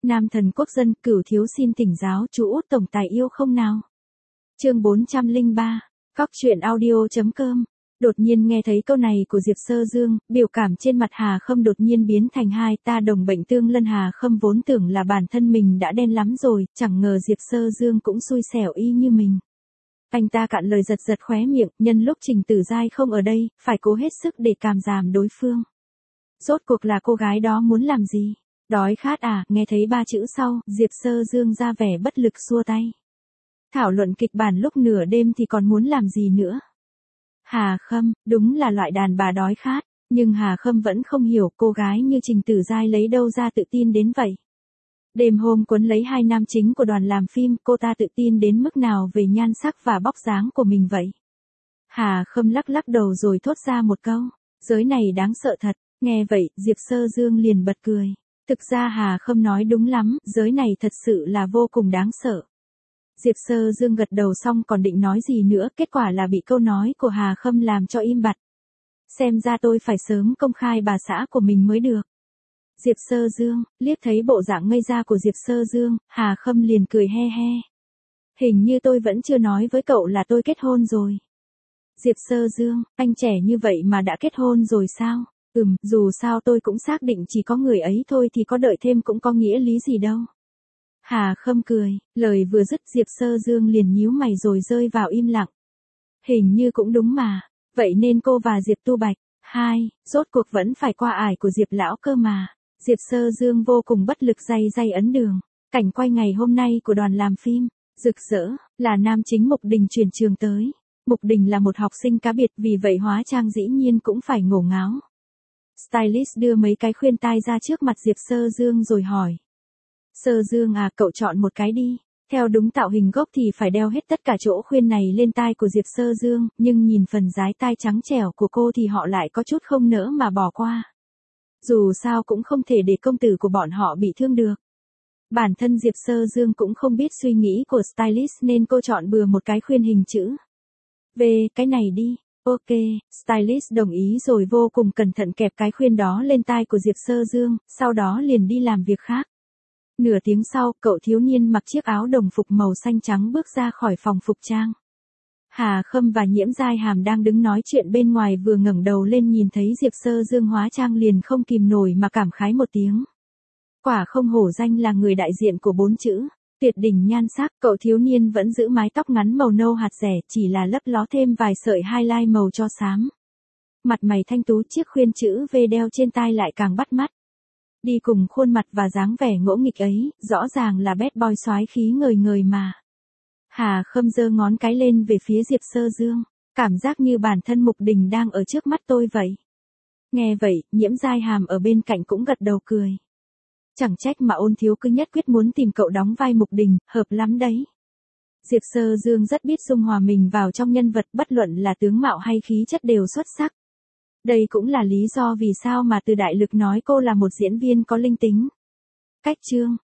Nam thần quốc dân, Cửu thiếu xin thỉnh giáo chú út tổng tài yêu không nào. Chương 403, Cóc truyện audio.com. Đột nhiên nghe thấy câu này của Diệp Sơ Dương, biểu cảm trên mặt Hà Khâm đột nhiên biến thành hai ta đồng bệnh tương lân. Hà Khâm vốn tưởng là bản thân mình đã đen lắm rồi, chẳng ngờ Diệp Sơ Dương cũng xui xẻo y như mình. Anh ta cạn lời giật giật khóe miệng, nhân lúc Trình Tử Giai không ở đây, phải cố hết sức để càm giảm đối phương. Rốt cuộc là cô gái đó muốn làm gì? Đói khát à? Nghe thấy ba chữ sau, Diệp Sơ Dương ra vẻ bất lực xua tay. Thảo luận kịch bản lúc nửa đêm thì còn muốn làm gì nữa? Hà Khâm, đúng là loại đàn bà đói khát, nhưng Hà Khâm vẫn không hiểu cô gái như Trình Tử Giai lấy đâu ra tự tin đến vậy. Đêm hôm quấn lấy hai nam chính của đoàn làm phim, cô ta tự tin đến mức nào về nhan sắc và vóc dáng của mình vậy? Hà Khâm lắc lắc đầu rồi thốt ra một câu, giới này đáng sợ thật. Nghe vậy, Diệp Sơ Dương liền bật cười. Thực ra Hà Khâm nói đúng lắm, giới này thật sự là vô cùng đáng sợ. Diệp Sơ Dương gật đầu xong còn định nói gì nữa, kết quả là bị câu nói của Hà Khâm làm cho im bặt. Xem ra tôi phải sớm công khai bà xã của mình mới được. Diệp Sơ Dương, liếc thấy bộ dạng ngây ra của Diệp Sơ Dương, Hà Khâm liền cười he he. Hình như tôi vẫn chưa nói với cậu là tôi kết hôn rồi. Diệp Sơ Dương, anh trẻ như vậy mà đã kết hôn rồi sao? Dù sao tôi cũng xác định chỉ có người ấy thôi thì có đợi thêm cũng có nghĩa lý gì đâu. Hà Khâm cười, lời vừa dứt Diệp Sơ Dương liền nhíu mày rồi rơi vào im lặng. Hình như cũng đúng mà, vậy nên cô và Diệp Tu Bạch, rốt cuộc vẫn phải qua ải của Diệp lão cơ mà. Diệp Sơ Dương vô cùng bất lực day ấn đường. Cảnh quay ngày hôm nay của đoàn làm phim, rực rỡ, là nam chính Mục Đình chuyển trường tới. Mục Đình là một học sinh cá biệt, vì vậy hóa trang dĩ nhiên cũng phải ngổ ngáo. Stylist đưa mấy cái khuyên tai ra trước mặt Diệp Sơ Dương rồi hỏi. Sơ Dương à, cậu chọn một cái đi. Theo đúng tạo hình gốc thì phải đeo hết tất cả chỗ khuyên này lên tai của Diệp Sơ Dương, nhưng nhìn phần dái tai trắng trẻo của cô thì họ lại có chút không nỡ mà bỏ qua. Dù sao cũng không thể để công tử của bọn họ bị thương được. Bản thân Diệp Sơ Dương cũng không biết suy nghĩ của stylist nên cô chọn bừa một cái khuyên hình chữ V, cái này đi. Ok, stylist đồng ý rồi vô cùng cẩn thận kẹp cái khuyên đó lên tai của Diệp Sơ Dương, sau đó liền đi làm việc khác. Nửa tiếng sau, cậu thiếu niên mặc chiếc áo đồng phục màu xanh trắng bước ra khỏi phòng phục trang. Hà Khâm và Nhiễm Giai Hàm đang đứng nói chuyện bên ngoài, vừa ngẩng đầu lên nhìn thấy Diệp Sơ Dương hóa trang liền không kìm nổi mà cảm khái một tiếng. Quả không hổ danh là người đại diện của 4 chữ. Tuyệt đỉnh nhan sắc, cậu thiếu niên vẫn giữ mái tóc ngắn màu nâu hạt rẻ, chỉ là lấp ló thêm vài sợi highlight màu cho xám. Mặt mày thanh tú, chiếc khuyên chữ V đeo trên tai lại càng bắt mắt. Đi cùng khuôn mặt và dáng vẻ ngỗ nghịch ấy, rõ ràng là bad boy soái khí ngời ngời mà. Hà Khâm giơ ngón cái lên về phía Diệp Sơ Dương, cảm giác như bản thân Mục Đình đang ở trước mắt tôi vậy. Nghe vậy, Nhiễm Giai Hàm ở bên cạnh cũng gật đầu cười. Chẳng trách mà Ôn thiếu cứ nhất quyết muốn tìm cậu đóng vai Mục Đình, hợp lắm đấy. Diệp Sơ Dương rất biết dung hòa mình vào trong nhân vật, bất luận là tướng mạo hay khí chất đều xuất sắc. Đây cũng là lý do vì sao mà Từ Đại Lực nói cô là một diễn viên có linh tính. Cách chương,